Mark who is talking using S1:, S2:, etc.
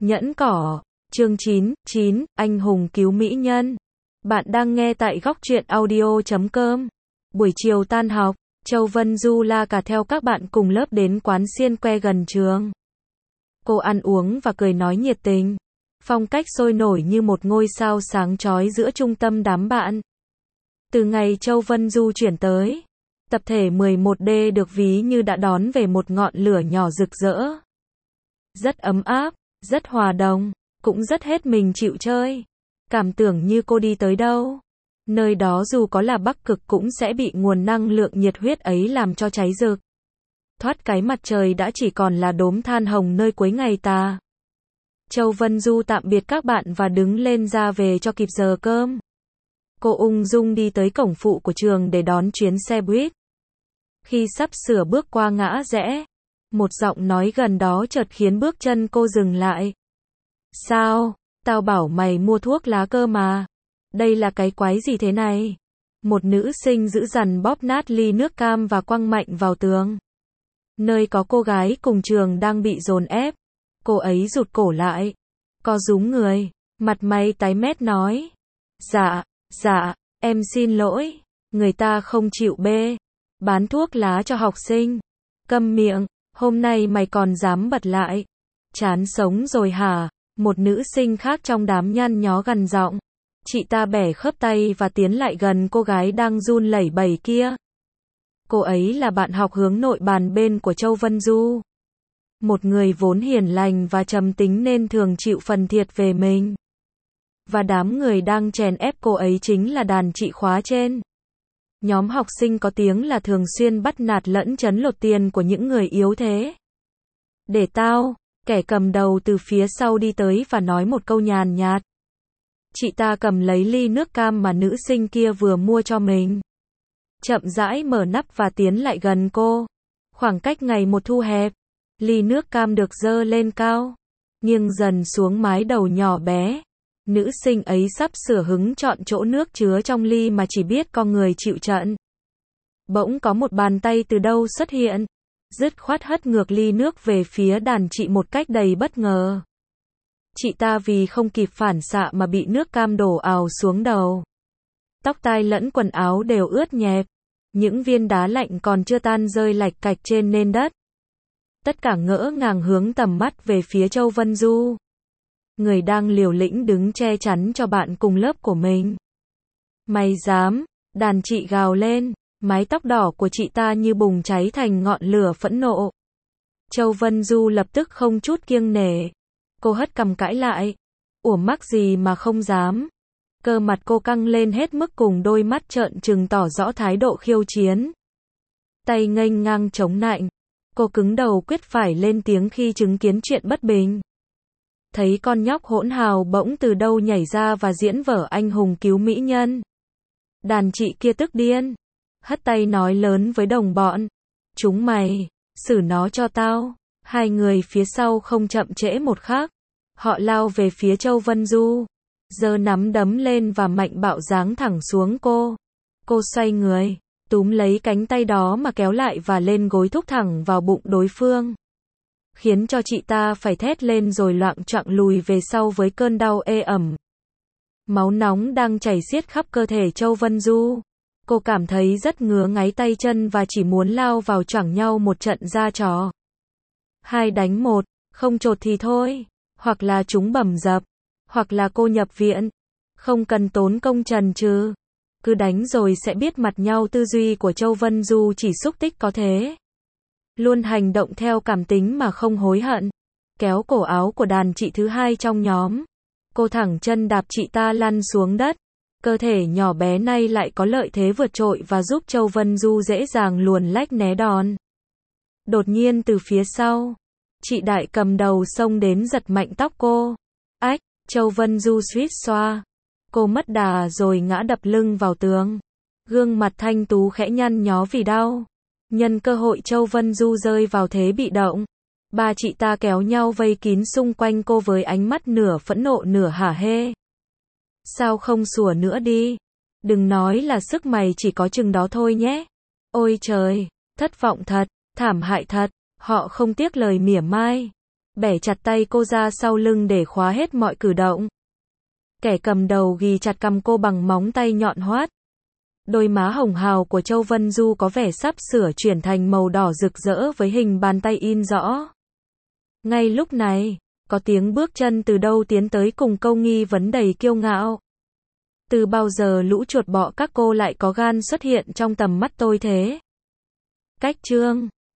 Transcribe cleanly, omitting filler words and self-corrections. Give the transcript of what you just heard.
S1: Nhẫn cỏ, chương 9, anh hùng cứu mỹ nhân. Bạn đang nghe tại góc truyện audio.com. Buổi chiều tan học, Châu Vân Du la cả theo các bạn cùng lớp đến quán xiên que gần trường. Cô ăn uống và cười nói nhiệt tình. Phong cách sôi nổi như một ngôi sao sáng chói giữa trung tâm đám bạn. Từ ngày Châu Vân Du chuyển tới, tập thể 11D được ví như đã đón về một ngọn lửa nhỏ rực rỡ. Rất ấm áp, rất hòa đồng, cũng rất hết mình chịu chơi. Cảm tưởng như cô đi tới đâu, nơi đó dù có là Bắc Cực cũng sẽ bị nguồn năng lượng nhiệt huyết ấy làm cho cháy rực. Thoát cái mặt trời đã chỉ còn là đốm than hồng nơi cuối ngày tà. Châu Vân Du tạm biệt các bạn và đứng lên ra về cho kịp giờ cơm. Cô ung dung đi tới cổng phụ của trường để đón chuyến xe buýt. Khi sắp sửa bước qua ngã rẽ, một giọng nói gần đó chợt khiến bước chân cô dừng lại. Sao? Tao bảo mày mua thuốc lá cơ mà. Đây là cái quái gì thế này? Một nữ sinh dữ dằn bóp nát ly nước cam và quăng mạnh vào tường. Nơi có cô gái cùng trường đang bị dồn ép. Cô ấy rụt cổ lại, co rúm người, mặt mày tái mét nói. Dạ, em xin lỗi, người ta không chịu bê. Bán thuốc lá cho học sinh. Câm miệng, hôm nay mày còn dám bật lại. Chán sống rồi hả? Một nữ sinh khác trong đám nhăn nhó gằn giọng. Chị ta bẻ khớp tay và tiến lại gần cô gái đang run lẩy bẩy kia. Cô ấy là bạn học hướng nội bàn bên của Châu Vân Du. Một người vốn hiền lành và trầm tính nên thường chịu phần thiệt về mình. Và đám người đang chèn ép cô ấy chính là đàn chị khóa trên. Nhóm học sinh có tiếng là thường xuyên bắt nạt lẫn trấn lột tiền của những người yếu thế. Để tao, kẻ cầm đầu từ phía sau đi tới và nói một câu nhàn nhạt. Chị ta cầm lấy ly nước cam mà nữ sinh kia vừa mua cho mình. Chậm rãi mở nắp và tiến lại gần cô. Khoảng cách ngày một thu hẹp. Ly nước cam được dơ lên cao, nghiêng dần xuống mái đầu nhỏ bé. Nữ sinh ấy sắp sửa hứng chọn chỗ nước chứa trong ly mà chỉ biết con người chịu trận. Bỗng có một bàn tay từ đâu xuất hiện, dứt khoát hất ngược ly nước về phía đàn chị một cách đầy bất ngờ. Chị ta vì không kịp phản xạ mà bị nước cam đổ ào xuống đầu. Tóc tai lẫn quần áo đều ướt nhẹp, những viên đá lạnh còn chưa tan rơi lạch cạch trên nền đất. Tất cả ngỡ ngàng hướng tầm mắt về phía Châu Vân Du. Người đang liều lĩnh đứng che chắn cho bạn cùng lớp của mình. Mày dám? Đàn chị gào lên, mái tóc đỏ của chị ta như bùng cháy thành ngọn lửa phẫn nộ. Châu Vân Du lập tức không chút kiêng nể. Cô hất cằm cãi lại. Ủa mắc gì mà không dám? Cơ mặt cô căng lên hết mức cùng đôi mắt trợn trừng tỏ rõ thái độ khiêu chiến. Tay nghênh ngang chống nạnh. Cô cứng đầu quyết phải lên tiếng khi chứng kiến chuyện bất bình. Thấy con nhóc hỗn hào bỗng từ đâu nhảy ra và diễn vở anh hùng cứu mỹ nhân. Đàn chị kia tức điên. Hất tay nói lớn với đồng bọn. Chúng mày, xử nó cho tao. Hai người phía sau không chậm trễ một khắc. Họ lao về phía Châu Vân Du. Giơ nắm đấm lên và mạnh bạo giáng thẳng xuống cô. Cô xoay người, túm lấy cánh tay đó mà kéo lại và lên gối thúc thẳng vào bụng đối phương. Khiến cho chị ta phải thét lên rồi loạng choạng lùi về sau với cơn đau ê ẩm. Máu nóng đang chảy xiết khắp cơ thể Châu Vân Du. Cô cảm thấy rất ngứa ngáy tay chân và chỉ muốn lao vào choảng nhau một trận ra trò. 2 đánh 1, không chột thì thôi. Hoặc là chúng bầm dập. Hoặc là cô nhập viện. Không cần tốn công trần trừ. Cứ đánh rồi sẽ biết mặt nhau. Tư duy của Châu Vân Du chỉ xúc tích có thế. Luôn hành động theo cảm tính mà không hối hận. Kéo cổ áo của đàn chị thứ hai trong nhóm. Cô thẳng chân đạp chị ta lăn xuống đất. Cơ thể nhỏ bé này lại có lợi thế vượt trội và giúp Châu Vân Du dễ dàng luồn lách né đòn. Đột nhiên từ phía sau, chị đại cầm đầu xông đến giật mạnh tóc cô. Ách, Châu Vân Du suýt xoa. Cô mất đà rồi ngã đập lưng vào tường. Gương mặt thanh tú khẽ nhăn nhó vì đau. Nhân cơ hội Châu Vân Du rơi vào thế bị động. Ba chị ta kéo nhau vây kín xung quanh cô với ánh mắt nửa phẫn nộ nửa hả hê. Sao không sủa nữa đi? Đừng nói là sức mày chỉ có chừng đó thôi nhé. Ôi trời, thất vọng thật, thảm hại thật. Họ không tiếc lời mỉa mai. bẻ chặt tay cô ra sau lưng để khóa hết mọi cử động. Kẻ cầm đầu ghì chặt cằm cô bằng móng tay nhọn hoắt. Đôi má hồng hào của Châu Vân Du có vẻ sắp sửa chuyển thành màu đỏ rực rỡ với hình bàn tay in rõ. Ngay lúc này, có tiếng bước chân từ đâu tiến tới cùng câu nghi vấn đầy kiêu ngạo. Từ bao giờ lũ chuột bọ các cô lại có gan xuất hiện trong tầm mắt tôi thế? Cách chương